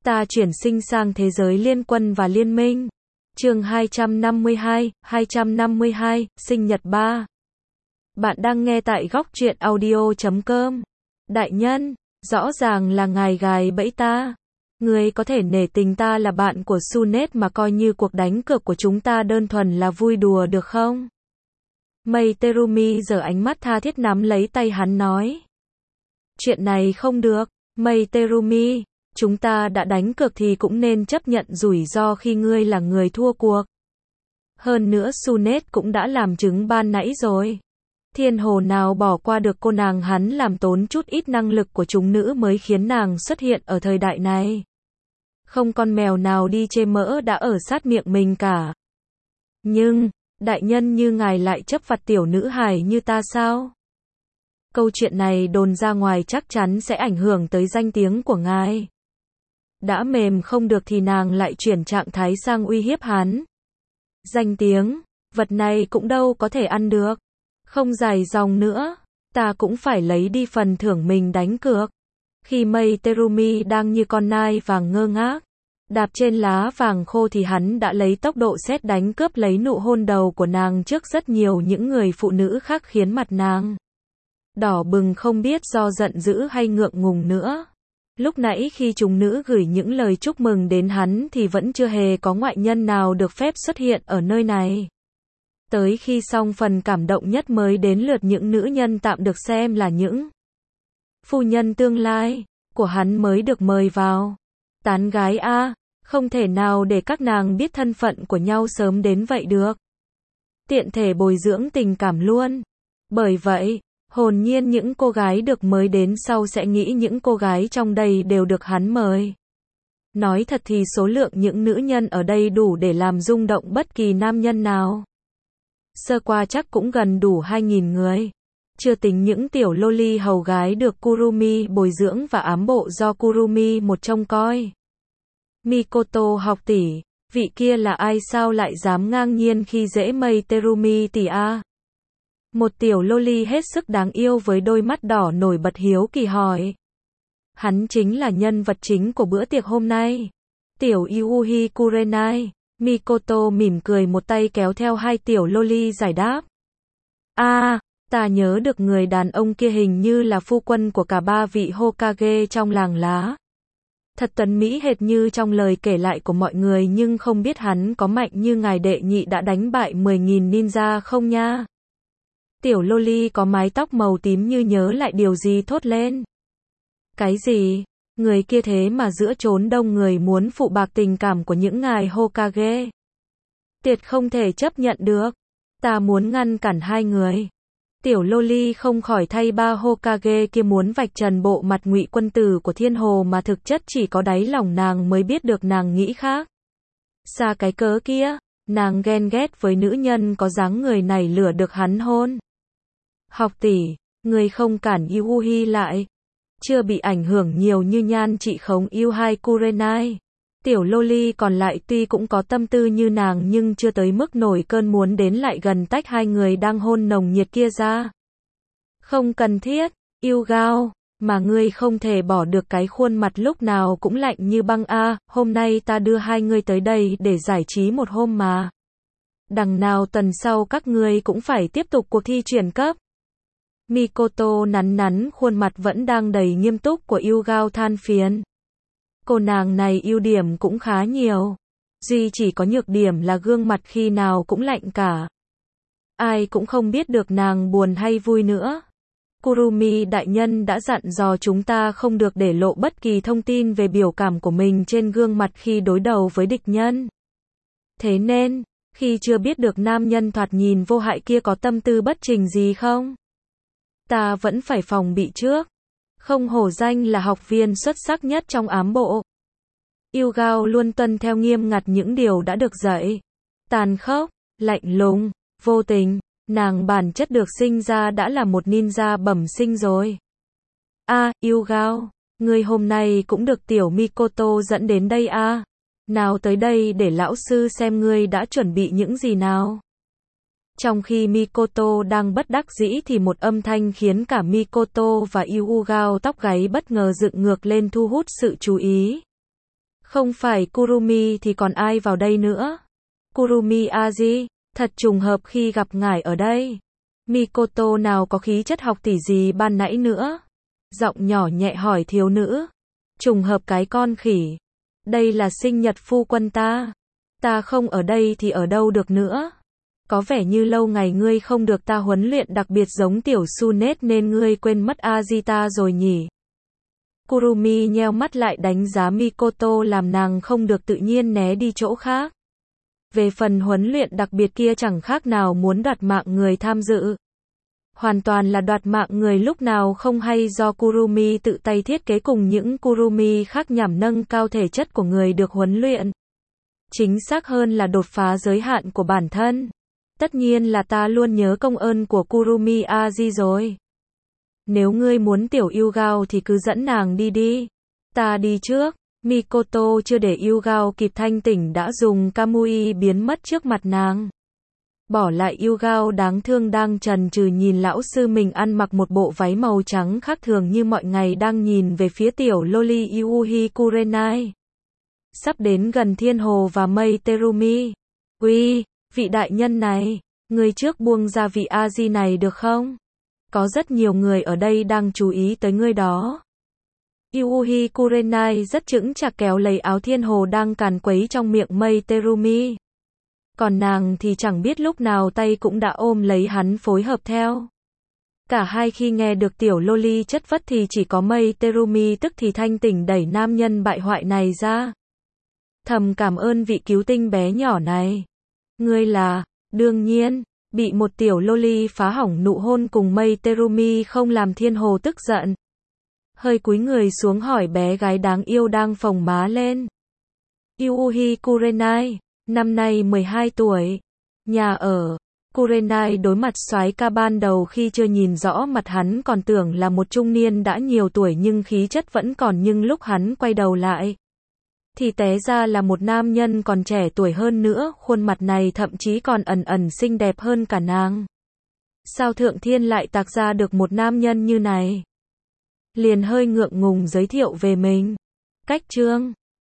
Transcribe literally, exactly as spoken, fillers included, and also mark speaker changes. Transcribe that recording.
Speaker 1: Ta chuyển sinh sang thế giới liên quân và liên minh. Chương hai trăm năm mươi hai, hai trăm năm mươi hai, sinh nhật ba. Bạn đang nghe tại góc truyện audio chấm com. Đại nhân, rõ ràng là ngài gài bẫy ta. Ngươi có thể nể tình ta là bạn của Sunet mà coi như cuộc đánh cược của chúng ta đơn thuần là vui đùa được không? Mei Terumi giở ánh mắt tha thiết nắm lấy tay hắn nói. Chuyện này không được, Mei Terumi. Chúng ta đã đánh cược thì cũng nên chấp nhận rủi ro khi ngươi là người thua cuộc. Hơn nữa Sunet cũng đã làm chứng ban nãy rồi. Thiên hồ nào bỏ qua được cô nàng hắn làm tốn chút ít năng lực của chúng nữ mới khiến nàng xuất hiện ở thời đại này. Không con mèo nào đi chê mỡ đã ở sát miệng mình cả. Nhưng, đại nhân như ngài lại chấp vặt tiểu nữ hài như ta sao? Câu chuyện này đồn ra ngoài chắc chắn sẽ ảnh hưởng tới danh tiếng của ngài. Đã mềm không được thì nàng lại chuyển trạng thái sang uy hiếp hắn. Danh tiếng, vật này cũng đâu có thể ăn được. Không dài dòng nữa, ta cũng phải lấy đi phần thưởng mình đánh cược. Khi Mei Terumi đang như con nai vàng ngơ ngác, đạp trên lá vàng khô thì hắn đã lấy tốc độ sét đánh cướp lấy nụ hôn đầu của nàng trước rất nhiều những người phụ nữ khác khiến mặt nàng đỏ bừng không biết do giận dữ hay ngượng ngùng nữa. Lúc nãy khi chúng nữ gửi những lời chúc mừng đến hắn thì vẫn chưa hề có ngoại nhân nào được phép xuất hiện ở nơi này. Tới khi xong phần cảm động nhất mới đến lượt những nữ nhân tạm được xem là những phu nhân tương lai của hắn mới được mời vào. Tán gái a, không thể nào để các nàng biết thân phận của nhau sớm đến vậy được. Tiện thể bồi dưỡng tình cảm luôn. Bởi vậy, hồn nhiên những cô gái được mới đến sau sẽ nghĩ những cô gái trong đây đều được hắn mời. Nói thật thì số lượng những nữ nhân ở đây đủ để làm rung động bất kỳ nam nhân nào. Sơ qua chắc cũng gần đủ hai nghìn người. Chưa tính những tiểu loli hầu gái được Kurumi bồi dưỡng và ám bộ do Kurumi một trông coi. Mikoto học tỷ, vị kia là ai sao lại dám ngang nhiên khi dễ Mei Terumi tỷ a? Một tiểu loli hết sức đáng yêu với đôi mắt đỏ nổi bật hiếu kỳ hỏi. Hắn chính là nhân vật chính của bữa tiệc hôm nay. Tiểu Yuuhi Kurenai. Mikoto mỉm cười một tay kéo theo hai tiểu loli giải đáp. A, à, ta nhớ được người đàn ông kia hình như là phu quân của cả ba vị Hokage trong làng lá. Thật tuấn mỹ hệt như trong lời kể lại của mọi người nhưng không biết hắn có mạnh như ngài đệ nhị đã đánh bại mười nghìn ninja không nha. Tiểu loli có mái tóc màu tím như nhớ lại điều gì thốt lên. Cái gì? Người kia thế mà giữa chốn đông người muốn phụ bạc tình cảm của những ngài Hokage. Tuyệt không thể chấp nhận được. Ta muốn ngăn cản hai người. Tiểu loli không khỏi thay ba Hokage kia muốn vạch trần bộ mặt ngụy quân tử của thiên hồ mà thực chất chỉ có đáy lòng nàng mới biết được nàng nghĩ khác. Xa cái cớ kia, nàng ghen ghét với nữ nhân có dáng người này lừa được hắn hôn. Học tỷ, người không cản Yuuhi lại. Chưa bị ảnh hưởng nhiều như nhan trị khống Yuuhi Kurenai. Tiểu loli còn lại tuy cũng có tâm tư như nàng nhưng chưa tới mức nổi cơn muốn đến lại gần tách hai người đang hôn nồng nhiệt kia ra. Không cần thiết, Yugao, mà ngươi không thể bỏ được cái khuôn mặt lúc nào cũng lạnh như băng a, hôm nay ta đưa hai ngươi tới đây để giải trí một hôm mà. Đằng nào tuần sau các ngươi cũng phải tiếp tục cuộc thi chuyển cấp. Mikoto nắn nắn khuôn mặt vẫn đang đầy nghiêm túc của Yugao than phiền. Cô nàng này ưu điểm cũng khá nhiều. Duy chỉ có nhược điểm là gương mặt khi nào cũng lạnh cả. Ai cũng không biết được nàng buồn hay vui nữa. Kurumi đại nhân đã dặn dò chúng ta không được để lộ bất kỳ thông tin về biểu cảm của mình trên gương mặt khi đối đầu với địch nhân. Thế nên, khi chưa biết được nam nhân thoạt nhìn vô hại kia có tâm tư bất trình gì không, ta vẫn phải phòng bị trước. Không hổ danh là học viên xuất sắc nhất trong ám bộ. Yugao luôn tuân theo nghiêm ngặt những điều đã được dạy. Tàn khốc, lạnh lùng, vô tình, nàng bản chất được sinh ra đã là một ninja bẩm sinh rồi. A, à, Yugao, ngươi hôm nay cũng được tiểu Mikoto dẫn đến đây a. À? Nào tới đây để lão sư xem ngươi đã chuẩn bị những gì nào. Trong khi Mikoto đang bất đắc dĩ thì một âm thanh khiến cả Mikoto và Yugao tóc gáy bất ngờ dựng ngược lên thu hút sự chú ý. Không phải Kurumi thì còn ai vào đây nữa? Kurumi Aji, thật trùng hợp khi gặp ngài ở đây. Mikoto nào có khí chất học tỷ gì ban nãy nữa? Giọng nhỏ nhẹ hỏi thiếu nữ. Trùng hợp cái con khỉ. Đây là sinh nhật phu quân ta. Ta không ở đây thì ở đâu được nữa. Có vẻ như lâu ngày ngươi không được ta huấn luyện đặc biệt giống tiểu Sunet nên ngươi quên mất Ajita rồi nhỉ? Kurumi nheo mắt lại đánh giá Mikoto làm nàng không được tự nhiên né đi chỗ khác. Về phần huấn luyện đặc biệt kia chẳng khác nào muốn đoạt mạng người tham dự. Hoàn toàn là đoạt mạng người lúc nào không hay do Kurumi tự tay thiết kế cùng những Kurumi khác nhằm nâng cao thể chất của người được huấn luyện. Chính xác hơn là đột phá giới hạn của bản thân. Tất nhiên là ta luôn nhớ công ơn của Kurumi Aji rồi. Nếu ngươi muốn tiểu Yugao thì cứ dẫn nàng đi đi. Ta đi trước. Mikoto chưa để Yugao kịp thanh tỉnh đã dùng Kamui biến mất trước mặt nàng. Bỏ lại Yugao đáng thương đang chần chừ nhìn lão sư mình ăn mặc một bộ váy màu trắng khác thường như mọi ngày đang nhìn về phía tiểu loli Yuuhi Kurenai. Sắp đến gần Thiên Hồ và Mei Terumi. Uy, vị đại nhân này, người trước buông ra vị Aji này được không? Có rất nhiều người ở đây đang chú ý tới ngươi đó. Yuuhi Kurenai rất chững chạc kéo lấy áo Thiên Hồ đang càn quấy trong miệng Mei Terumi. Còn nàng thì chẳng biết lúc nào tay cũng đã ôm lấy hắn phối hợp theo. Cả hai khi nghe được tiểu loli chất vất thì chỉ có Mei Terumi tức thì thanh tỉnh đẩy nam nhân bại hoại này ra. Thầm cảm ơn vị cứu tinh bé nhỏ này. Ngươi là, đương nhiên, bị một tiểu loli phá hỏng nụ hôn cùng Mei Terumi không làm Thiên Hồ tức giận. Hơi cúi người xuống hỏi bé gái đáng yêu đang phồng má lên. Yuuhi Kurenai, năm nay mười hai tuổi. Nhà ở. Kurenai đối mặt soái ca ban đầu khi chưa nhìn rõ mặt hắn còn tưởng là một trung niên đã nhiều tuổi nhưng khí chất vẫn còn, nhưng lúc hắn quay đầu lại thì té ra là một nam nhân còn trẻ tuổi hơn nữa, khuôn mặt này thậm chí còn ẩn ẩn xinh đẹp hơn cả nàng. Sao Thượng Thiên lại tạc ra được một nam nhân như này? Liền hơi ngượng ngùng giới thiệu về mình. Cách chương